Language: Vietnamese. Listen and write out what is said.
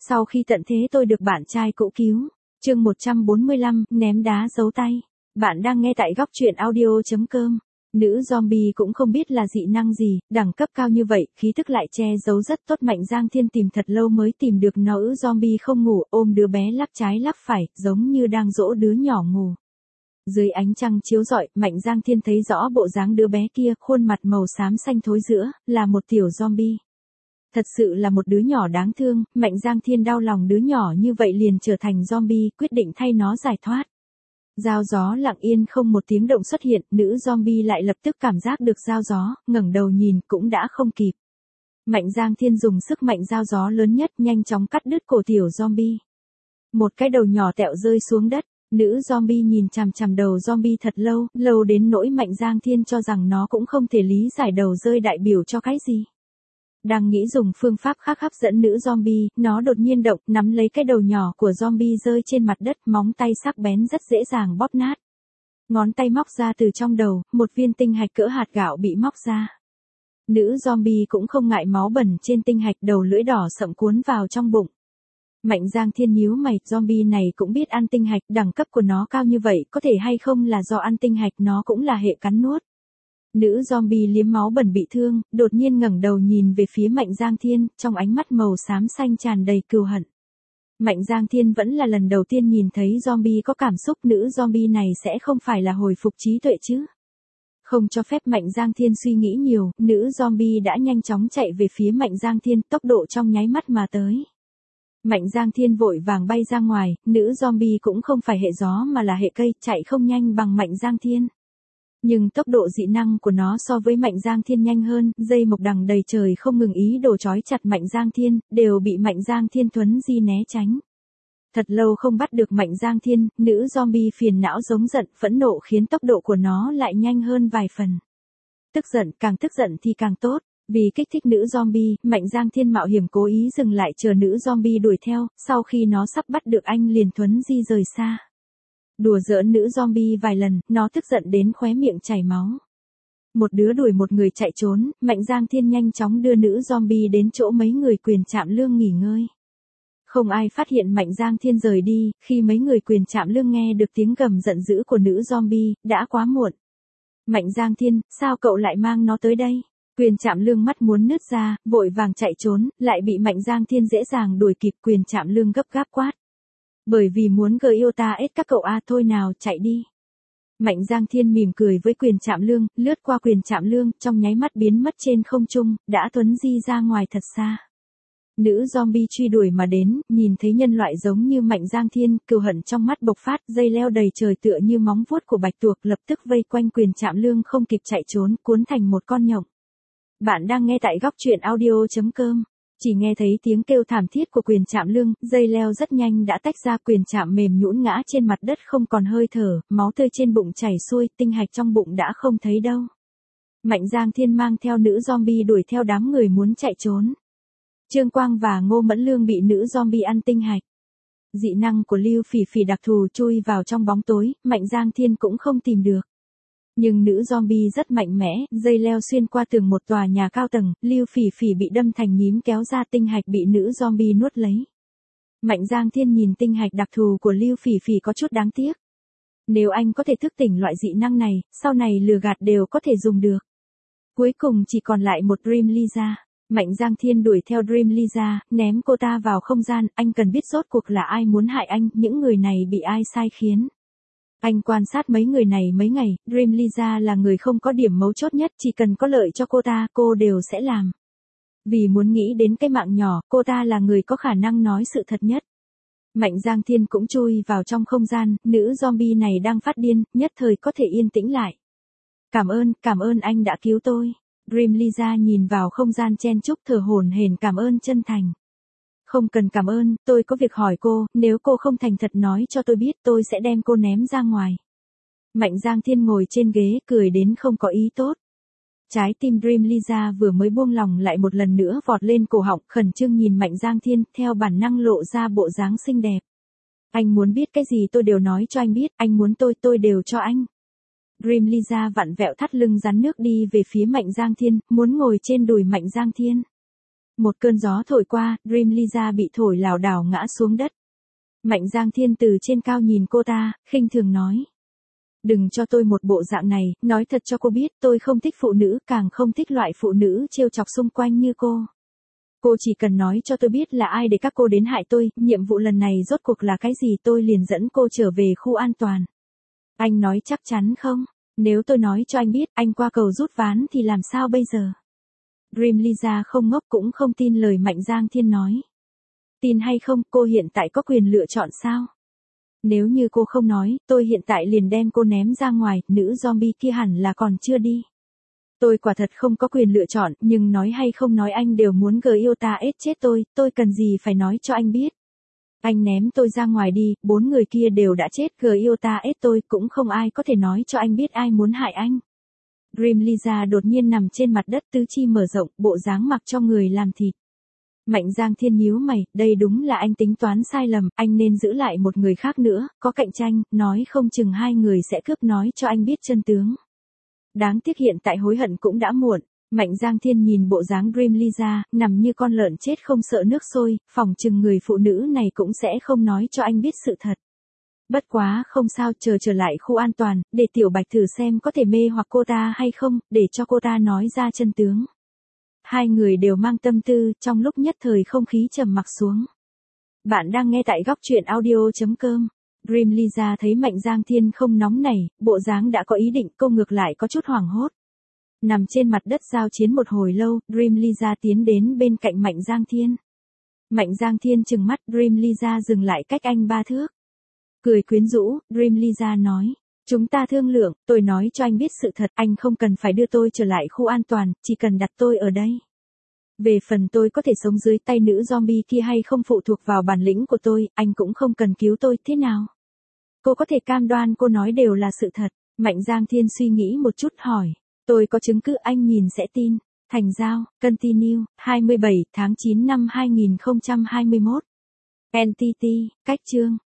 Sau khi tận thế tôi được bạn trai cũ cứu. Chương 145, ném đá giấu tay. Bạn đang nghe tại góc truyện audio.com. Nữ zombie cũng không biết là dị năng gì, đẳng cấp cao như vậy, khí thức lại che giấu rất tốt. Mạnh Giang Thiên tìm thật lâu mới tìm được nữ zombie không ngủ, ôm đứa bé lắc trái lắc phải, giống như đang dỗ đứa nhỏ ngủ. Dưới ánh trăng chiếu rọi, Mạnh Giang Thiên thấy rõ bộ dáng đứa bé kia, khuôn mặt màu xám xanh thối rữa, là một tiểu zombie. Thật sự là một đứa nhỏ đáng thương, Mạnh Giang Thiên đau lòng đứa nhỏ như vậy liền trở thành zombie, quyết định thay nó giải thoát. Dao gió lặng yên không một tiếng động xuất hiện, nữ zombie lại lập tức cảm giác được dao gió, ngẩng đầu nhìn cũng đã không kịp. Mạnh Giang Thiên dùng sức mạnh dao gió lớn nhất nhanh chóng cắt đứt cổ tiểu zombie. Một cái đầu nhỏ tẹo rơi xuống đất, nữ zombie nhìn chằm chằm đầu zombie thật lâu, lâu đến nỗi Mạnh Giang Thiên cho rằng nó cũng không thể lý giải đầu rơi đại biểu cho cái gì. Đang nghĩ dùng phương pháp khác hấp dẫn nữ zombie, nó đột nhiên động, nắm lấy cái đầu nhỏ của zombie rơi trên mặt đất, móng tay sắc bén rất dễ dàng bóp nát. Ngón tay móc ra từ trong đầu, một viên tinh hạch cỡ hạt gạo bị móc ra. Nữ zombie cũng không ngại máu bẩn trên tinh hạch, đầu lưỡi đỏ sậm cuốn vào trong bụng. Mạnh Giang Thiên nhíu mày, zombie này cũng biết ăn tinh hạch, đẳng cấp của nó cao như vậy, có thể hay không là do ăn tinh hạch, nó cũng là hệ cắn nuốt. Nữ zombie liếm máu bẩn bị thương, đột nhiên ngẩng đầu nhìn về phía Mạnh Giang Thiên, trong ánh mắt màu xám xanh tràn đầy cừu hận. Mạnh Giang Thiên vẫn là lần đầu tiên nhìn thấy zombie có cảm xúc, nữ zombie này sẽ không phải là hồi phục trí tuệ chứ. Không cho phép Mạnh Giang Thiên suy nghĩ nhiều, nữ zombie đã nhanh chóng chạy về phía Mạnh Giang Thiên, tốc độ trong nháy mắt mà tới. Mạnh Giang Thiên vội vàng bay ra ngoài, nữ zombie cũng không phải hệ gió mà là hệ cây, chạy không nhanh bằng Mạnh Giang Thiên. Nhưng tốc độ dị năng của nó so với Mạnh Giang Thiên nhanh hơn, dây mộc đằng đầy trời không ngừng ý đồ trói chặt Mạnh Giang Thiên, đều bị Mạnh Giang Thiên thuấn di né tránh. Thật lâu không bắt được Mạnh Giang Thiên, nữ zombie phiền não giống giận, phẫn nộ khiến tốc độ của nó lại nhanh hơn vài phần. Tức giận thì càng tốt, vì kích thích nữ zombie, Mạnh Giang Thiên mạo hiểm cố ý dừng lại chờ nữ zombie đuổi theo, sau khi nó sắp bắt được anh liền thuấn di rời xa. Đùa giỡn nữ zombie vài lần, nó tức giận đến khóe miệng chảy máu. Một đứa đuổi một người chạy trốn, Mạnh Giang Thiên nhanh chóng đưa nữ zombie đến chỗ mấy người quyền trạm lương nghỉ ngơi. Không ai phát hiện Mạnh Giang Thiên rời đi, khi mấy người quyền trạm lương nghe được tiếng gầm giận dữ của nữ zombie, đã quá muộn. Mạnh Giang Thiên, sao cậu lại mang nó tới đây? Quyền trạm lương mắt muốn nứt ra, vội vàng chạy trốn, lại bị Mạnh Giang Thiên dễ dàng đuổi kịp. Quyền trạm lương gấp gáp quát. Bởi vì muốn Giota ết các cậu thôi nào, chạy đi. Mạnh Giang Thiên mỉm cười với quyền trạm lương, lướt qua quyền trạm lương, trong nháy mắt biến mất trên không trung, đã thuấn di ra ngoài thật xa. Nữ zombie truy đuổi mà đến, nhìn thấy nhân loại giống như Mạnh Giang Thiên, cừu hận trong mắt bộc phát, dây leo đầy trời tựa như móng vuốt của bạch tuộc, lập tức vây quanh quyền trạm lương không kịp chạy trốn, cuốn thành một con nhộng. Bạn đang nghe tại góc truyện audio.com. Chỉ nghe thấy tiếng kêu thảm thiết của quyền trạm lương, dây leo rất nhanh đã tách ra, quyền trạm mềm nhũn ngã trên mặt đất không còn hơi thở, máu tươi trên bụng chảy xuôi, tinh hạch trong bụng đã không thấy đâu. Mạnh Giang Thiên mang theo nữ zombie đuổi theo đám người muốn chạy trốn. Trương Quang và Ngô Mẫn Lương bị nữ zombie ăn tinh hạch. Dị năng của Lưu Phỉ Phỉ đặc thù chui vào trong bóng tối, Mạnh Giang Thiên cũng không tìm được. Nhưng nữ zombie rất mạnh mẽ, dây leo xuyên qua tường một tòa nhà cao tầng, Lưu Phỉ Phỉ bị đâm thành nhím kéo ra, tinh hạch bị nữ zombie nuốt lấy. Mạnh Giang Thiên nhìn tinh hạch đặc thù của Lưu Phỉ Phỉ có chút đáng tiếc. Nếu anh có thể thức tỉnh loại dị năng này, sau này lừa gạt đều có thể dùng được. Cuối cùng chỉ còn lại một Dream Lisa. Mạnh Giang Thiên đuổi theo Dream Lisa, ném cô ta vào không gian, anh cần biết rốt cuộc là ai muốn hại anh, những người này bị ai sai khiến. Anh quan sát mấy người này mấy ngày, Dream Lisa là người không có điểm mấu chốt nhất, chỉ cần có lợi cho cô ta, cô đều sẽ làm. Vì muốn nghĩ đến cái mạng nhỏ, cô ta là người có khả năng nói sự thật nhất. Mạnh Giang Thiên cũng chui vào trong không gian, nữ zombie này đang phát điên, nhất thời có thể yên tĩnh lại. Cảm ơn anh đã cứu tôi. Dream Lisa nhìn vào không gian chen chúc thở hổn hển, cảm ơn chân thành. Không cần cảm ơn, tôi có việc hỏi cô, nếu cô không thành thật nói cho tôi biết, tôi sẽ đem cô ném ra ngoài. Mạnh Giang Thiên ngồi trên ghế, cười đến không có ý tốt. Trái tim Dream Lisa vừa mới buông lòng lại một lần nữa vọt lên cổ họng, khẩn trương nhìn Mạnh Giang Thiên, theo bản năng lộ ra bộ dáng xinh đẹp. Anh muốn biết cái gì tôi đều nói cho anh biết, anh muốn tôi đều cho anh. Dream Lisa vặn vẹo thắt lưng rắn nước đi về phía Mạnh Giang Thiên, muốn ngồi trên đùi Mạnh Giang Thiên. Một cơn gió thổi qua, Dream Lisa bị thổi lảo đảo ngã xuống đất. Mạnh Giang Thiên từ trên cao nhìn cô ta, khinh thường nói. Đừng cho tôi một bộ dạng này, nói thật cho cô biết tôi không thích phụ nữ, càng không thích loại phụ nữ trêu chọc xung quanh như cô. Cô chỉ cần nói cho tôi biết là ai để các cô đến hại tôi, nhiệm vụ lần này rốt cuộc là cái gì tôi liền dẫn cô trở về khu an toàn. Anh nói chắc chắn không? Nếu tôi nói cho anh biết, anh qua cầu rút ván thì làm sao bây giờ? Dream Lisa không ngốc cũng không tin lời Mạnh Giang Thiên nói. Tin hay không, cô hiện tại có quyền lựa chọn sao? Nếu như cô không nói, tôi hiện tại liền đem cô ném ra ngoài, nữ zombie kia hẳn là còn chưa đi. Tôi quả thật không có quyền lựa chọn, nhưng nói hay không nói anh đều muốn Giota chết tôi cần gì phải nói cho anh biết. Anh ném tôi ra ngoài đi, 4 người kia đều đã chết, Giota tôi cũng không ai có thể nói cho anh biết ai muốn hại anh. Dream Lisa đột nhiên nằm trên mặt đất tứ chi mở rộng, bộ dáng mặc cho người làm thịt. Mạnh Giang Thiên nhíu mày, đây đúng là anh tính toán sai lầm, anh nên giữ lại một người khác nữa, có cạnh tranh, nói không chừng hai người sẽ cướp nói cho anh biết chân tướng. Đáng tiếc hiện tại hối hận cũng đã muộn. Mạnh Giang Thiên nhìn bộ dáng Dream Lisa, nằm như con lợn chết không sợ nước sôi, phỏng chừng người phụ nữ này cũng sẽ không nói cho anh biết sự thật. Bất quá không sao, chờ trở lại khu an toàn, để Tiểu Bạch thử xem có thể mê hoặc cô ta hay không, để cho cô ta nói ra chân tướng. Hai người đều mang tâm tư, trong lúc nhất thời không khí trầm mặc xuống. Bạn đang nghe tại góc truyện audio.com. Dream Lisa thấy Mạnh Giang Thiên không nóng nảy, bộ dáng đã có ý định, cô ngược lại có chút hoảng hốt. Nằm trên mặt đất giao chiến một hồi lâu, Dream Lisa tiến đến bên cạnh Mạnh Giang Thiên. Mạnh Giang Thiên trừng mắt, Dream Lisa dừng lại cách anh 3 thước. Cười quyến rũ, Dream Lisa nói. Chúng ta thương lượng, tôi nói cho anh biết sự thật, anh không cần phải đưa tôi trở lại khu an toàn, chỉ cần đặt tôi ở đây. Về phần tôi có thể sống dưới tay nữ zombie kia hay không phụ thuộc vào bản lĩnh của tôi, anh cũng không cần cứu tôi, thế nào? Cô có thể cam đoan cô nói đều là sự thật. Mạnh Giang Thiên suy nghĩ một chút hỏi. Tôi có chứng cứ anh nhìn sẽ tin. Thành giao, continue, 27 tháng 9 năm 2021. NTT, cách chương.